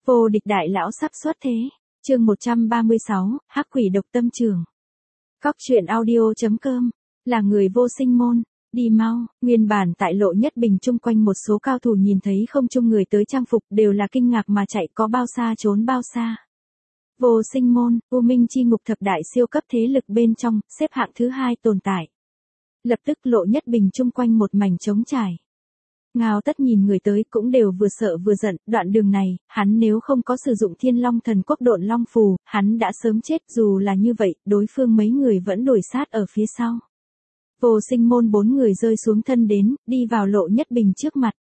Vô địch đại lão sắp xuất thế. Chương 136, Hắc quỷ độc tâm trường. Cóc truyện audio.com, là người vô sinh môn, đi mau. Nguyên bản tại Lộ Nhất Bình chung quanh một số cao thủ nhìn thấy không chung người tới trang phục đều là kinh ngạc mà chạy, có bao xa trốn bao xa. Vô sinh môn, U Minh chi ngục thập đại siêu cấp thế lực bên trong, xếp hạng thứ 2 tồn tại. Lập tức Lộ Nhất Bình chung quanh một mảnh trống trải. Ngao Tất nhìn người tới cũng đều vừa sợ vừa giận, đoạn đường này, hắn nếu không có sử dụng Thiên Long Thần Quốc độn long phù, hắn đã sớm chết, dù là như vậy, đối phương mấy người vẫn đuổi sát ở phía sau. Vô sinh môn 4 người rơi xuống thân đến, đi vào Lộ Nhất Bình trước mặt.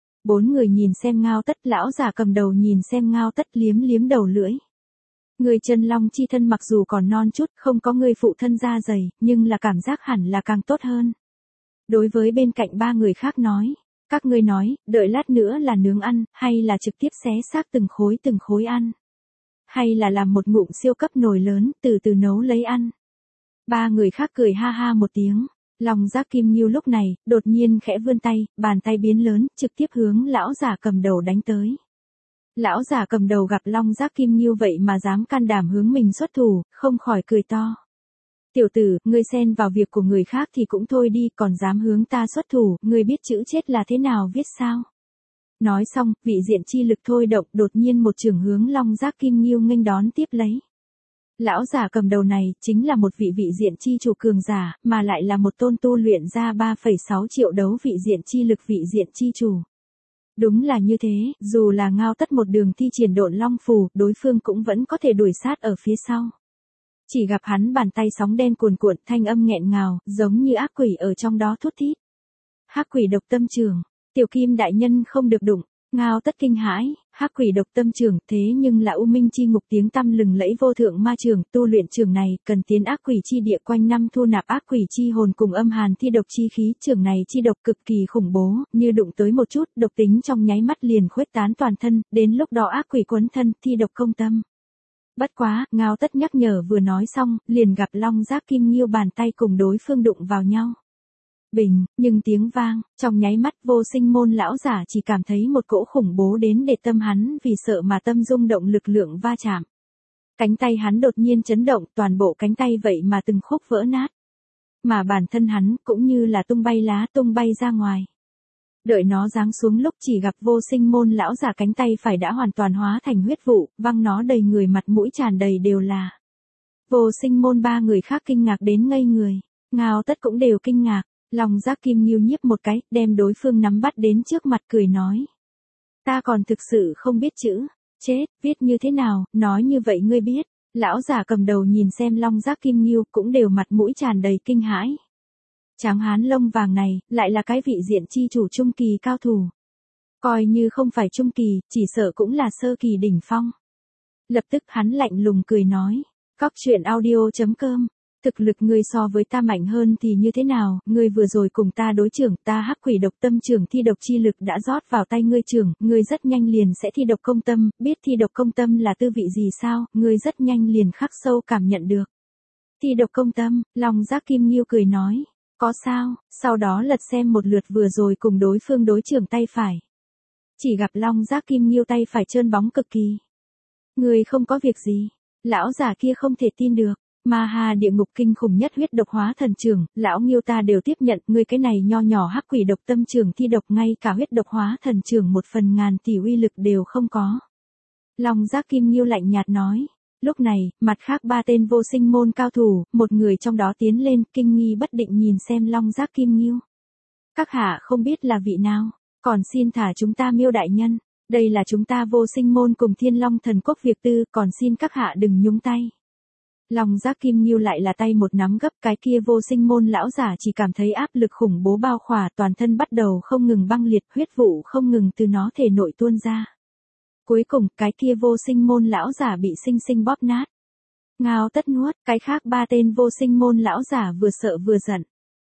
4 người nhìn xem Ngao Tất, lão già cầm đầu nhìn xem Ngao Tất liếm liếm đầu lưỡi. Người chân long chi thân mặc dù còn non chút, không có người phụ thân da dày, nhưng là cảm giác hẳn là càng tốt hơn. Đối với bên cạnh 3 người khác nói. Các ngươi nói, đợi lát nữa là nướng ăn, hay là trực tiếp xé xác từng khối ăn. Hay là làm một ngụm siêu cấp nồi lớn, từ từ nấu lấy ăn. 3 người khác cười ha ha một tiếng. Long Giác Kim Ngưu lúc này, đột nhiên khẽ vươn tay, bàn tay biến lớn, trực tiếp hướng lão giả cầm đầu đánh tới. Lão giả cầm đầu gặp Long Giác Kim Ngưu vậy mà dám can đảm hướng mình xuất thủ, không khỏi cười to. Tiểu tử, ngươi xen vào việc của người khác thì cũng thôi đi, còn dám hướng ta xuất thủ, ngươi biết chữ chết là thế nào viết sao? Nói xong, vị diện chi lực thôi động, đột nhiên một trường hướng Long Giác Kim Ngưu nghênh đón tiếp lấy. Lão giả cầm đầu này, chính là một vị diện chi chủ cường giả, mà lại là một tôn tu luyện ra 3,6 triệu đấu vị diện chi lực vị diện chi chủ. Đúng là như thế, dù là Ngao Tất một đường thi triển độn long phù, đối phương cũng vẫn có thể đuổi sát ở phía sau. Chỉ gặp hắn bàn tay sóng đen cuồn cuộn, thanh âm nghẹn ngào, giống như ác quỷ ở trong đó thút thít. Hắc quỷ độc tâm trường, tiểu kim đại nhân không được đụng. Ngao Tất kinh hãi, Hắc quỷ độc tâm trường, thế nhưng là U Minh chi ngục tiếng tăm lừng lẫy vô thượng ma trường, tu luyện trường này cần tiến ác quỷ chi địa quanh năm thu nạp ác quỷ chi hồn cùng âm hàn thi độc chi khí, trường này chi độc cực kỳ khủng bố, như đụng tới một chút, độc tính trong nháy mắt liền khuếch tán toàn thân, đến lúc đó ác quỷ quấn thân, thi độc công tâm. Bất quá, Ngao Tất nhắc nhở vừa nói xong, liền gặp Long Giác Kim Ngưu bàn tay cùng đối phương đụng vào nhau. Bình, nhưng tiếng vang, trong nháy mắt vô sinh môn lão giả chỉ cảm thấy một cỗ khủng bố đến để tâm hắn vì sợ mà tâm rung động lực lượng va chạm. Cánh tay hắn đột nhiên chấn động, toàn bộ cánh tay vậy mà từng khúc vỡ nát. Mà bản thân hắn cũng như là tung bay lá tung bay ra ngoài. Đợi nó giáng xuống lúc chỉ gặp vô sinh môn lão giả cánh tay phải đã hoàn toàn hóa thành huyết vụ, văng nó đầy người mặt mũi tràn đầy đều là. Vô sinh môn 3 người khác kinh ngạc đến ngây người, Ngao Tất cũng đều kinh ngạc, Long Giác Kim Ngưu nhiếp một cái, đem đối phương nắm bắt đến trước mặt cười nói. Ta còn thực sự không biết chữ, chết, viết như thế nào, nói như vậy ngươi biết. Lão giả cầm đầu nhìn xem Long Giác Kim Ngưu cũng đều mặt mũi tràn đầy kinh hãi. Tráng hán lông vàng này, lại là cái vị diện chi chủ trung kỳ cao thủ. Coi như không phải trung kỳ, chỉ sợ cũng là sơ kỳ đỉnh phong. Lập tức hắn lạnh lùng cười nói, cóc truyện audio.com, thực lực ngươi so với ta mạnh hơn thì như thế nào, ngươi vừa rồi cùng ta đối trưởng, ta Hắc quỷ độc tâm trường thi độc chi lực đã rót vào tay ngươi trưởng, ngươi rất nhanh liền sẽ thi độc công tâm, biết thi độc công tâm là tư vị gì sao, ngươi rất nhanh liền khắc sâu cảm nhận được. Thi độc công tâm, Long Giác Kim Ngưu cười nói. Có sao, sau đó lật xem một lượt vừa rồi cùng đối phương đối trưởng tay phải. Chỉ gặp Long Giác Kim Ngưu tay phải trơn bóng cực kỳ. Người không có việc gì, lão giả kia không thể tin được, ma ha địa ngục kinh khủng nhất huyết độc hóa thần trường, lão Ngưu ta đều tiếp nhận, ngươi cái này nho nhỏ Hắc quỷ độc tâm trường thi độc ngay cả huyết độc hóa thần trường 1/1000 tỷ uy lực đều không có. Long Giác Kim Ngưu lạnh nhạt nói. Lúc này, mặt khác 3 tên vô sinh môn cao thủ, một người trong đó tiến lên, kinh nghi bất định nhìn xem Long Giác Kim Ngưu. Các hạ không biết là vị nào, còn xin thả chúng ta Miêu đại nhân, đây là chúng ta vô sinh môn cùng Thiên Long Thần Quốc việc tư, còn xin các hạ đừng nhúng tay. Long Giác Kim Ngưu lại là tay một nắm gấp, cái kia vô sinh môn lão giả chỉ cảm thấy áp lực khủng bố bao khỏa, toàn thân bắt đầu không ngừng băng liệt, huyết vụ không ngừng từ nó thể nội tuôn ra. Cuối cùng, cái kia vô sinh môn lão giả bị sinh sinh bóp nát. Ngao Tất nuốt, cái khác 3 tên vô sinh môn lão giả vừa sợ vừa giận.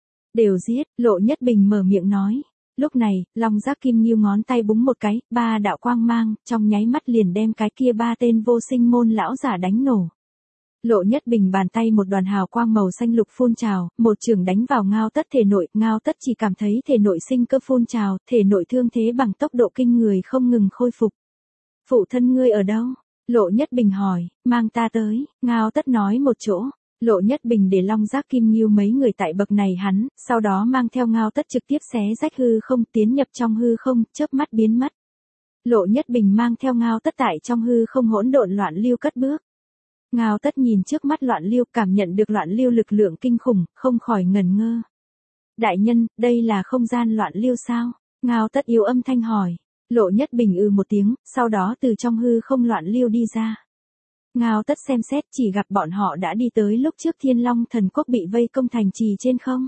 Đều giết, Lộ Nhất Bình mở miệng nói. Lúc này, Long Giác Kim Ngưu ngón tay búng một cái, 3 đạo quang mang, trong nháy mắt liền đem cái kia 3 tên vô sinh môn lão giả đánh nổ. Lộ Nhất Bình bàn tay một đoàn hào quang màu xanh lục phun trào, một trường đánh vào Ngao Tất thể nội, Ngao Tất chỉ cảm thấy thể nội sinh cơ phun trào, thể nội thương thế bằng tốc độ kinh người không ngừng khôi phục. Phụ thân ngươi ở đâu? Lộ Nhất Bình hỏi, mang ta tới, Ngao Tất nói một chỗ. Lộ Nhất Bình để Long Giác Kim Ngưu mấy người tại bậc này hắn, sau đó mang theo Ngao Tất trực tiếp xé rách hư không tiến nhập trong hư không, chớp mắt biến mất. Lộ Nhất Bình mang theo Ngao Tất tại trong hư không hỗn độn loạn lưu cất bước. Ngao Tất nhìn trước mắt loạn lưu, cảm nhận được loạn lưu lực lượng kinh khủng, không khỏi ngẩn ngơ. Đại nhân, đây là không gian loạn lưu sao? Ngao Tất yếu âm thanh hỏi. Lộ Nhất Bình một tiếng, sau đó từ trong hư không loạn lưu đi ra. Ngao Tất xem xét chỉ gặp bọn họ đã đi tới lúc trước Thiên Long Thần Quốc bị vây công thành trì trên không.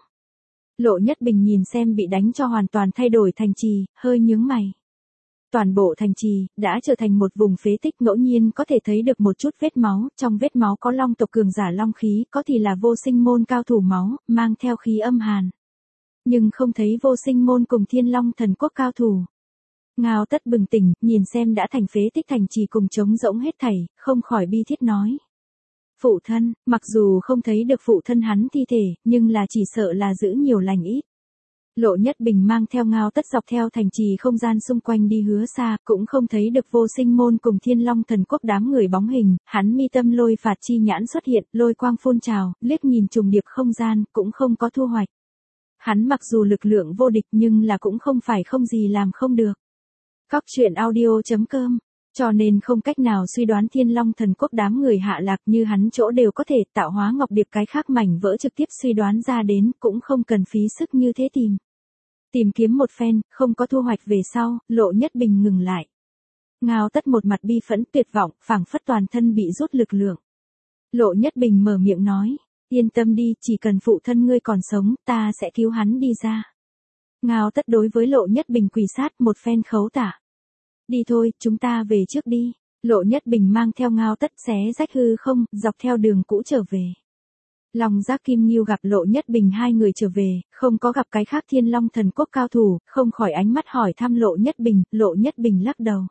Lộ Nhất Bình nhìn xem bị đánh cho hoàn toàn thay đổi thành trì, hơi nhướng mày. Toàn bộ thành trì đã trở thành một vùng phế tích, ngẫu nhiên có thể thấy được một chút vết máu, trong vết máu có long tộc cường giả long khí, có thì là vô sinh môn cao thủ máu, mang theo khí âm hàn. Nhưng không thấy vô sinh môn cùng Thiên Long Thần Quốc cao thủ. Ngao Tất bừng tỉnh, nhìn xem đã thành phế tích thành trì cùng trống rỗng hết thảy, không khỏi bi thiết nói. Phụ thân, mặc dù không thấy được phụ thân hắn thi thể, nhưng là chỉ sợ là giữ nhiều lành ít. Lộ Nhất Bình mang theo Ngao Tất dọc theo thành trì không gian xung quanh đi hứa xa, cũng không thấy được vô sinh môn cùng Thiên Long Thần Quốc đám người bóng hình, hắn mi tâm lôi phạt chi nhãn xuất hiện, lôi quang phun trào, liếc nhìn trùng điệp không gian, cũng không có thu hoạch. Hắn mặc dù lực lượng vô địch nhưng là cũng không phải không gì làm không được. Cóc truyện audio.com, cho nên không cách nào suy đoán Thiên Long Thần Quốc đám người hạ lạc như hắn chỗ đều có thể tạo hóa ngọc điệp cái khác mảnh vỡ trực tiếp suy đoán ra đến, cũng không cần phí sức như thế tìm. Tìm kiếm một phen, không có thu hoạch về sau, Lộ Nhất Bình ngừng lại. Ngao Tất một mặt bi phẫn tuyệt vọng, phảng phất toàn thân bị rút lực lượng. Lộ Nhất Bình mở miệng nói, yên tâm đi, chỉ cần phụ thân ngươi còn sống, ta sẽ cứu hắn đi ra. Ngao Tất đối với Lộ Nhất Bình quỳ sát một phen khấu tả. Đi thôi, chúng ta về trước đi. Lộ Nhất Bình mang theo Ngao Tất xé rách hư không, dọc theo đường cũ trở về. Long Giác Kim Ngưu gặp Lộ Nhất Bình hai người trở về, không có gặp cái khác Thiên Long Thần Quốc cao thủ, không khỏi ánh mắt hỏi thăm Lộ Nhất Bình, Lộ Nhất Bình lắc đầu.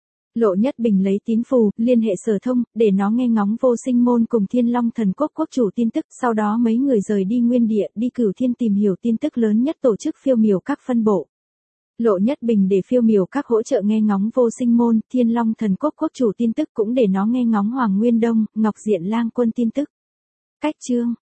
Lộ Nhất Bình lấy tín phù, liên hệ Sở Thông, để nó nghe ngóng vô sinh môn cùng Thiên Long Thần Quốc quốc chủ tin tức, sau đó mấy người rời đi nguyên địa, đi Cửu Thiên tìm hiểu tin tức lớn nhất tổ chức phiêu miểu các phân bộ. Lộ Nhất Bình để phiêu miểu các hỗ trợ nghe ngóng vô sinh môn, Thiên Long Thần Quốc quốc chủ tin tức cũng để nó nghe ngóng Hoàng Nguyên Đông, Ngọc Diện Lang quân tin tức. Cách chương